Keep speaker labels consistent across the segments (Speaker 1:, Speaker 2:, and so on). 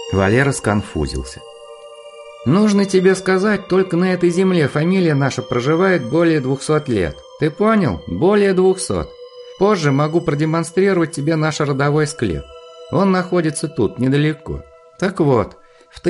Speaker 1: Валера сконфузился. «Нужно тебе сказать, только на этой земле фамилия наша проживает более 200 лет. Ты понял? Более 200. Позже могу продемонстрировать тебе наш родовой склеп. Он находится тут, недалеко. Так вот, в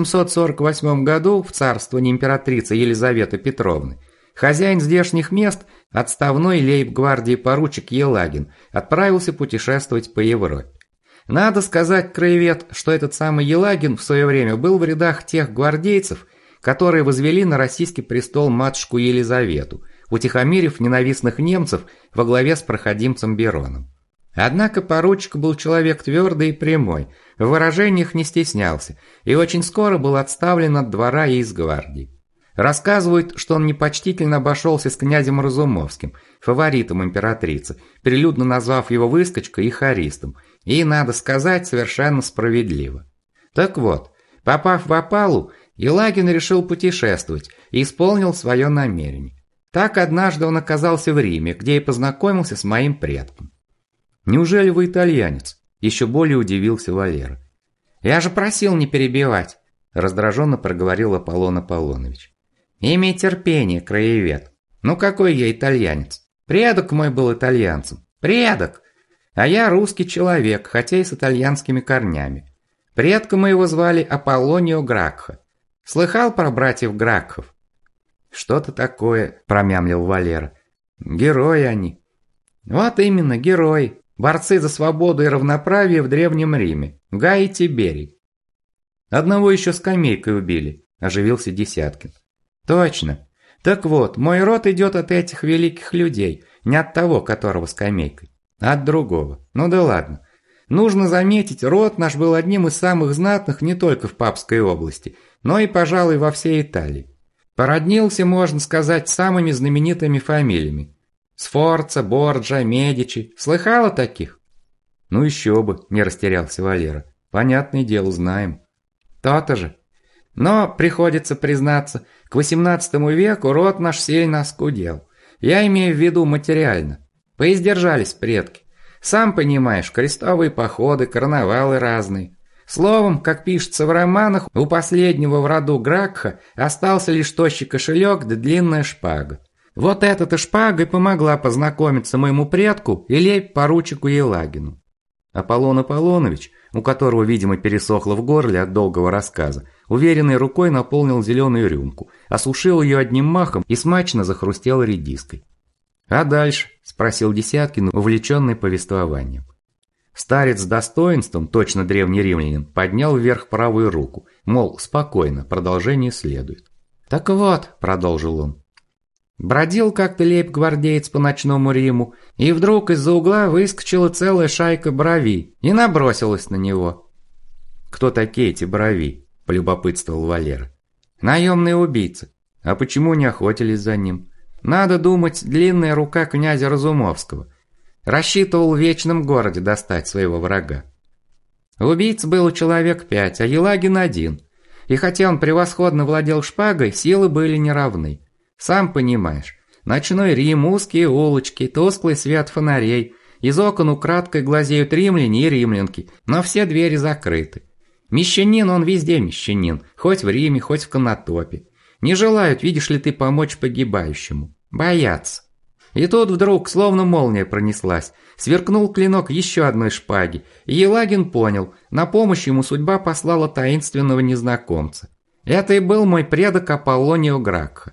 Speaker 1: 1748 году в царствовании императрицы Елизаветы Петровны хозяин здешних мест, отставной лейб-гвардии поручик Елагин, отправился путешествовать по Европе. Надо сказать, краевед, что этот самый Елагин в свое время был в рядах тех гвардейцев, которые возвели на российский престол матушку Елизавету, утихомирив ненавистных немцев во главе с проходимцем Бероном. Однако поручик был человек твердый и прямой, в выражениях не стеснялся и очень скоро был отставлен от двора и из гвардии. Рассказывают, что он непочтительно обошелся с князем Разумовским, фаворитом императрицы, прилюдно назвав его выскочкой и харистом, и, надо сказать, совершенно справедливо. Так вот, попав в опалу, Елагин решил путешествовать и исполнил свое намерение. Так однажды он оказался в Риме, где и познакомился с моим предком. «Неужели вы итальянец?» – еще более удивился Валера. «Я же просил не перебивать», – раздраженно проговорил Аполлон Аполлонович. «Имей терпение, краевед. Ну какой я итальянец? Предок мой был итальянцем. Предок! А я русский человек, хотя и с итальянскими корнями. Предка моего звали Аполлонио Гракхо. Слыхал про братьев Гракхов?» «Что-то такое», – промямлил Валера. «Герои они». «Вот именно, герои. Борцы за свободу и равноправие в Древнем Риме. Гай и Тиберий». «Одного еще скамейкой убили», – оживился Десяткин. «Точно. Так вот, мой род идет от этих великих людей, не от того, которого скамейкой, а от другого. Ну да ладно. Нужно заметить, род наш был одним из самых знатных не только в Папской области, но и, пожалуй, во всей Италии. Породнился, можно сказать, с самыми знаменитыми фамилиями. Сфорца, Борджа, Медичи. Слыхал о таких?» «Ну еще бы», – не растерялся Валера. «Понятное дело, знаем». «То-то же. Но, приходится признаться, к XVIII веку род наш сильно оскудел. Я имею в виду материально. Поиздержались предки. Сам понимаешь, крестовые походы, карнавалы разные. Словом, как пишется в романах, у последнего в роду Гракха остался лишь тощий кошелек да длинная шпага. Вот эта-то шпага и помогла познакомиться моему предку и лейб-поручику Елагину». Аполлон Аполлонович, у которого, видимо, пересохло в горле от долгого рассказа, уверенной рукой наполнил зеленую рюмку, осушил ее одним махом и смачно захрустел редиской. «А дальше?» – спросил Десяткин, увлеченный повествованием. Старец с достоинством, точно древний римлянин, поднял вверх правую руку, мол, спокойно, продолжение следует. «Так вот», – продолжил он, – бродил как-то лейб-гвардеец по ночному Риму, и вдруг из-за угла выскочила целая шайка бровей и набросилась на него». «Кто такие эти бровей?» – полюбопытствовал Валера. «Наемные убийцы. А почему не охотились за ним? Надо думать, длинная рука князя Разумовского. Рассчитывал в вечном городе достать своего врага. Убийц было человек 5, а Елагин 1. И хотя он превосходно владел шпагой, силы были неравны. Сам понимаешь, ночной Рим, узкие улочки, тусклый свет фонарей, из окон украдкой глазеют римляне и римлянки, но все двери закрыты. Мещанин он везде мещанин, хоть в Риме, хоть в Конотопе. Не желают, видишь ли ты, помочь погибающему. Боятся. И тут вдруг, словно молния пронеслась, сверкнул клинок еще одной шпаги, и Елагин понял, на помощь ему судьба послала таинственного незнакомца. Это и был мой предок Аполлонио Гракхо.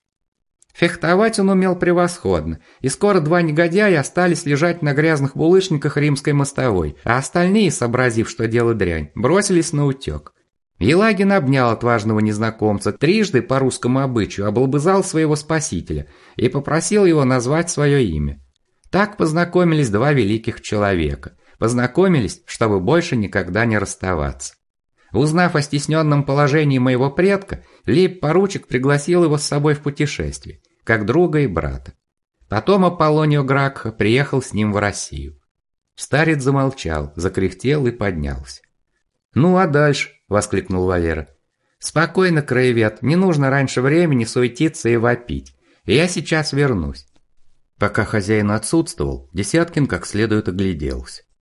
Speaker 1: Фехтовать он умел превосходно, и скоро два негодяя остались лежать на грязных булыжниках римской мостовой, а остальные, сообразив, что дело дрянь, бросились на утек. Елагин обнял отважного незнакомца, трижды по русскому обычаю облобызал своего спасителя и попросил его назвать свое имя. Так познакомились два великих человека, познакомились, чтобы больше никогда не расставаться. Узнав о стесненном положении моего предка, лейб-поручик пригласил его с собой в путешествие, как друга и брата. Потом Аполлонио Гракхо приехал с ним в Россию. Старец замолчал, закряхтел и поднялся. «Ну а дальше?» – воскликнул Валера. «Спокойно, краевед, не нужно раньше времени суетиться и вопить. Я сейчас вернусь». Пока хозяин отсутствовал, Десяткин как следует огляделся.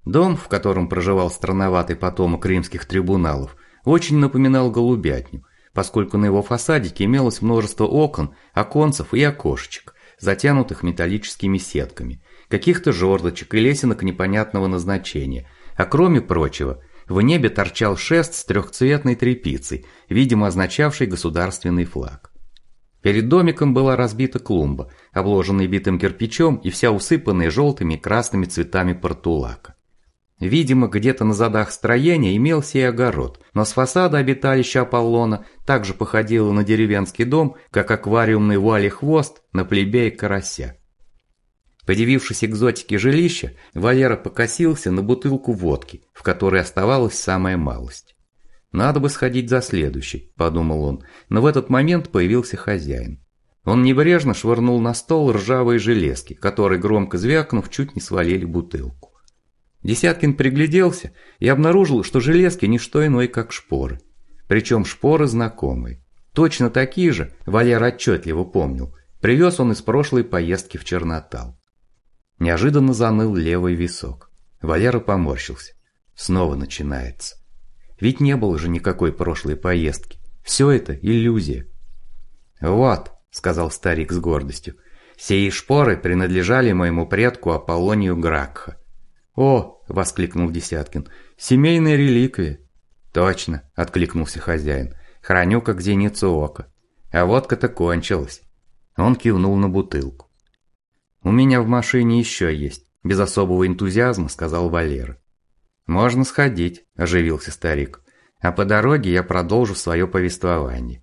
Speaker 1: Дом, в котором проживал странноватый потомок римских трибуналов, очень напоминал голубятню, поскольку на его фасадике имелось множество окон, оконцев и окошечек, затянутых металлическими сетками, каких-то жердочек и лесенок непонятного назначения, а кроме прочего, в небе торчал шест с трехцветной тряпицей, видимо означавший государственный флаг. Перед домиком была разбита клумба, обложенная битым кирпичом и вся усыпанная желтыми и красными цветами портулака. Видимо, где-то на задах строения имелся и огород, но с фасада обиталища Аполлона также походило на деревенский дом, как аквариумный вуали хвост на плебея карася. Подивившись экзотике жилища, Валера покосился на бутылку водки, в которой оставалась самая малость. «Надо бы сходить за следующей», – подумал он, но в этот момент появился хозяин. Он небрежно швырнул на стол ржавые железки, которые, громко звякнув, чуть не свалили бутылку. Десяткин пригляделся и обнаружил, что железки не что иное, как шпоры. Причем шпоры знакомые. Точно такие же, Валера отчетливо помнил, привез он из прошлой поездки в Чернотал. Неожиданно заныл левый висок. Валера поморщился. Снова начинается. Ведь не было же никакой прошлой поездки. Все это иллюзия. «Вот», — сказал старик с гордостью, — «сии шпоры принадлежали моему предку Аполлонию Гракха». «О!» – воскликнул Десяткин. «Семейная реликвия!» «Точно!» – откликнулся хозяин. «Храню как зеницу ока. А водка-то кончилась». Он кивнул на бутылку. «У меня в машине еще есть», – без особого энтузиазма сказал Валера. «Можно сходить», – оживился старик. «А по дороге я продолжу свое повествование».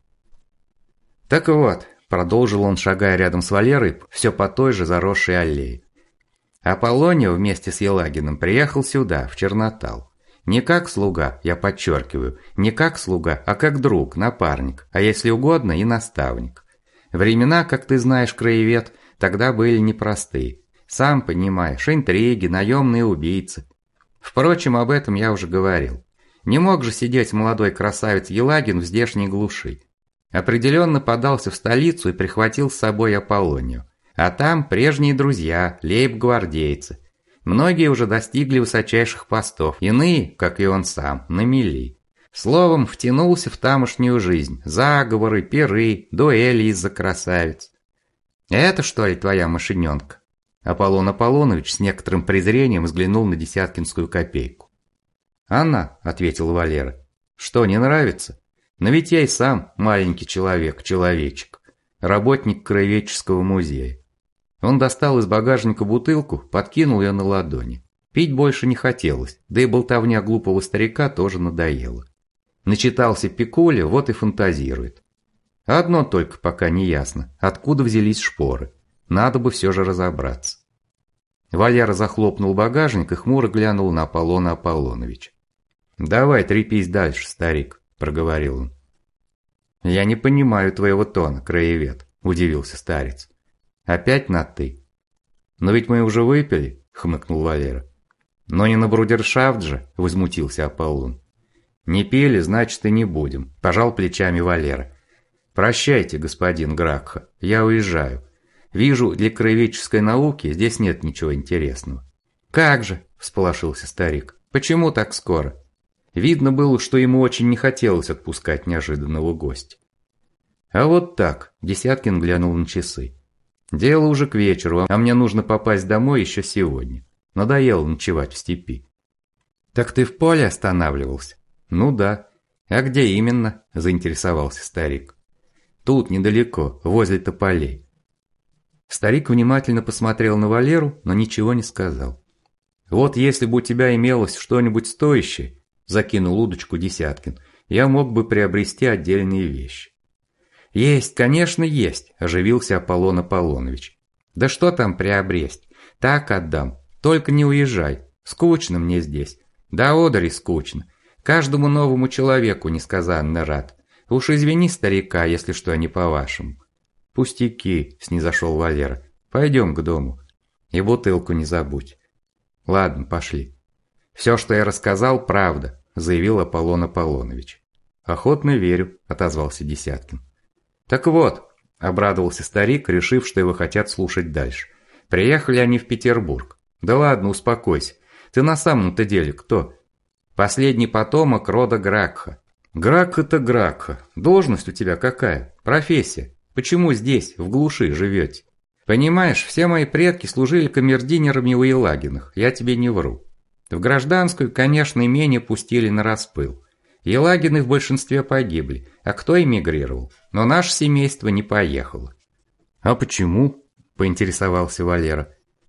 Speaker 1: «Так вот», – продолжил он, шагая рядом с Валерой, все по той же заросшей аллее. Аполлонио вместе с Елагиным приехал сюда, в Чернотал. Не как слуга, я подчеркиваю, не как слуга, а как друг, напарник, а если угодно и наставник. Времена, как ты знаешь, краевед, тогда были непростые. Сам понимаешь, интриги, наемные убийцы. Впрочем, об этом я уже говорил. Не мог же сидеть молодой красавец Елагин в здешней глуши. Определенно подался в столицу и прихватил с собой Аполлонио. А там прежние друзья, лейб-гвардейцы. Многие уже достигли высочайших постов, иные, как и он сам, на мели. Словом, втянулся в тамошнюю жизнь, заговоры, пиры, дуэли из-за красавиц. «Это что ли твоя машиненка?» Аполлон Аполлонович с некоторым презрением взглянул на Десяткинскую копейку. «Она», — ответил Валера. «Что, не нравится? Но ведь я и сам маленький человечек, работник краеведческого музея». Он достал из багажника бутылку, подкинул ее на ладони. Пить больше не хотелось, да и болтовня глупого старика тоже надоела. Начитался Пикуля, вот и фантазирует. Одно только пока не ясно, откуда взялись шпоры. Надо бы все же разобраться. Валера захлопнул багажник и хмуро глянул на Аполлона Аполлоновича. «Давай трепись дальше, старик», – проговорил он. «Я не понимаю твоего тона, краевед», – удивился старец. «Опять на «ты»?» «Но ведь мы уже выпили», – хмыкнул Валера. «Но не на брудершафт же», – возмутился Аполлон. «Не пили, значит и не будем», – пожал плечами Валера. «Прощайте, господин Гракха, я уезжаю. Вижу, для краеведческой науки здесь нет ничего интересного». «Как же?» – всполошился старик. «Почему так скоро?» Видно было, что ему очень не хотелось отпускать неожиданного гостя. «А вот так», – Десяткин глянул на часы. «Дело уже к вечеру, а мне нужно попасть домой еще сегодня. Надоело ночевать в степи». «Так ты в поле останавливался?» «Ну да». «А где именно?» – заинтересовался старик. «Тут, недалеко, возле тополей». Старик внимательно посмотрел на Валеру, но ничего не сказал. «Вот если бы у тебя имелось что-нибудь стоящее», – закинул удочку Десяткин, – «я мог бы приобрести отдельные вещи». «Есть, конечно, есть», – оживился Аполлон Аполлонович. «Да что там приобресть? Так отдам. Только не уезжай. Скучно мне здесь. Да одури скучно. Каждому новому человеку несказанно рад. Уж извини старика, если что не по-вашему». «Пустяки», – снизошел Валера. «Пойдем к дому. И бутылку не забудь». «Ладно, пошли». «Все, что я рассказал, правда», – заявил Аполлон Аполлонович. «Охотно верю», – отозвался Десяткин. «Так вот», – обрадовался старик, решив, что его хотят слушать дальше. «Приехали они в Петербург. Да ладно, успокойся. Ты на самом-то деле кто? Последний потомок рода Гракха. Гракха-то Гракха. Должность у тебя какая? Профессия. Почему здесь, в глуши, живете? Понимаешь, все мои предки служили камердинерами у Елагиных, я тебе не вру. В гражданскую, конечно, имение пустили на распыл. Елагины в большинстве погибли, а кто эмигрировал? Но наше семейство не поехало. А почему? Поинтересовался Валера.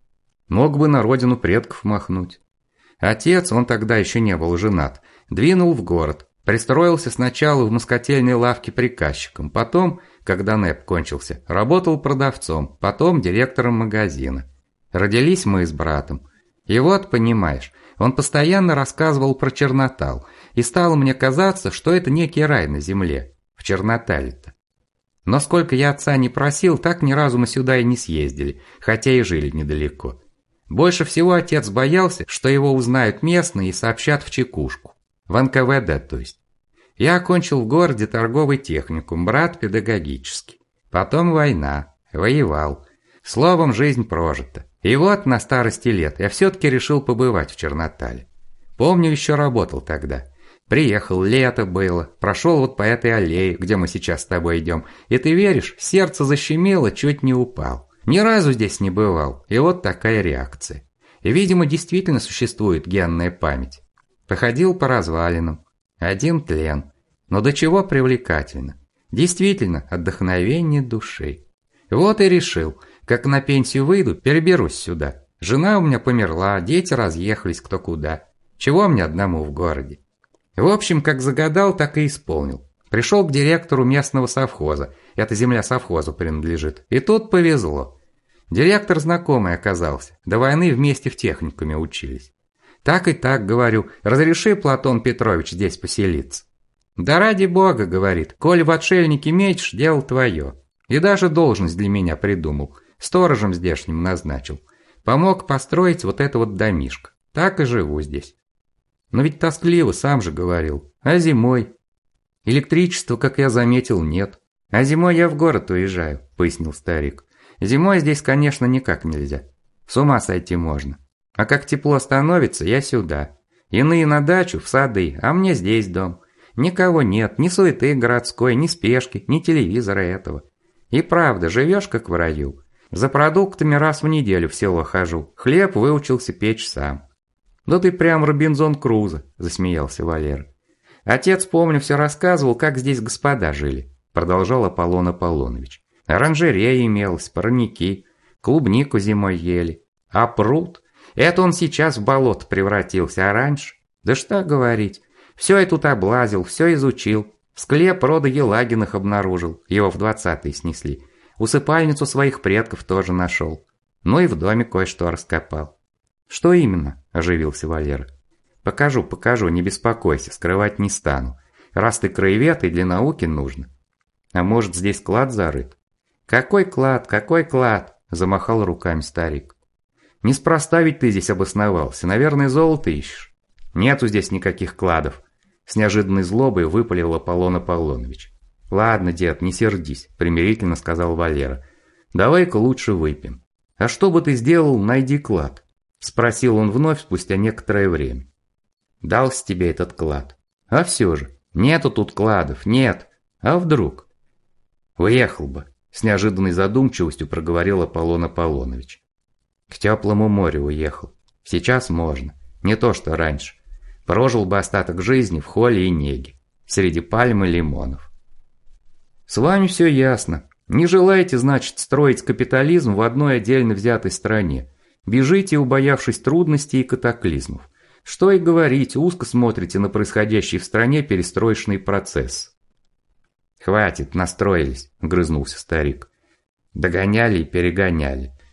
Speaker 1: Мог бы на родину предков махнуть. Отец, он тогда еще не был женат, двинул в город. Пристроился сначала в москотельной лавке приказчиком, потом, когда НЭП кончился, работал продавцом, потом директором магазина. Родились мы с братом. И вот, понимаешь, он постоянно рассказывал про Чернотал, и стало мне казаться, что это некий рай на земле, в Чернотале-то. Но сколько я отца не просил, так ни разу мы сюда и не съездили, хотя и жили недалеко. Больше всего отец боялся, что его узнают местные и сообщат в чекушку. В НКВД, то есть. Я окончил в городе торговый техникум, брат педагогический. Потом война, воевал. Словом, жизнь прожита. И вот на старости лет я все-таки решил побывать в Чернотале. Помню, еще работал тогда. Приехал, лето было, прошел вот по этой аллее, где мы сейчас с тобой идем. И ты веришь, сердце защемело, чуть не упал. Ни разу здесь не бывал, и вот такая реакция. И, видимо, действительно существует генная память. Походил по развалинам. Один тлен. Но до чего привлекательно. Действительно, отдохновение души. Вот и решил, как на пенсию выйду, переберусь сюда. Жена у меня померла, дети разъехались кто куда. Чего мне одному в городе? В общем, как загадал, так и исполнил. Пришел к директору местного совхоза. Эта земля совхозу принадлежит. И тут повезло. Директор знакомый оказался. До войны вместе в техникуме учились. Так и так, говорю, разреши, Платон Петрович, здесь поселиться. Да ради бога, говорит, коль в отшельники мечешь, дело твое. И даже должность для меня придумал, сторожем здешним назначил. Помог построить вот это вот домишко. Так и живу здесь. Но ведь тоскливо, сам же говорил. А зимой? Электричества, как я заметил, нет. А зимой я в город уезжаю, пояснил старик. Зимой здесь, конечно, никак нельзя. С ума сойти можно. А как тепло становится, я сюда. Иные на дачу, в сады, а мне здесь дом. Никого нет, ни суеты городской, ни спешки, ни телевизора этого. И правда, живешь как в раю. За продуктами раз в неделю в село хожу. Хлеб выучился печь сам. Да ты прям Робинзон Крузо, засмеялся Валера. Отец, помню, все рассказывал, как здесь господа жили, продолжал Аполлон Аполлонович. Оранжерея имелась, парники, клубнику зимой ели. А пруд? Это он сейчас в болото превратился, а раньше? Да что говорить. Все я тут облазил, все изучил. Склеп рода Елагиных обнаружил, его в 20-е снесли. Усыпальницу своих предков тоже нашел. Ну и в доме кое-что раскопал. Что именно? Оживился Валера. Покажу, не беспокойся, скрывать не стану. Раз ты краевед и для науки нужно. А может, здесь клад зарыт? Какой клад, замахал руками старик. Неспроста ведь ты здесь обосновался, наверное, золото ищешь. Нету здесь никаких кладов. С неожиданной злобой выпалил Аполлон Аполлонович. Ладно, дед, не сердись, примирительно сказал Валера. Давай-ка лучше выпьем. А что бы ты сделал, найди клад? Спросил он вновь спустя некоторое время. Дался тебе этот клад. А все же, нету тут кладов, нет. А вдруг? Уехал бы, с неожиданной задумчивостью проговорил Аполлон Аполлонович. К теплому морю уехал. Сейчас можно, не то что раньше. Прожил бы остаток жизни в холе и неге, среди пальм и лимонов. С вами все ясно. Не желаете, значит, строить капитализм в одной отдельно взятой стране. Бежите, убоявшись трудностей и катаклизмов. Что и говорить, узко смотрите на происходящий в стране перестроечный процесс. Хватит, настроились, грызнулся старик. Догоняли и перегоняли.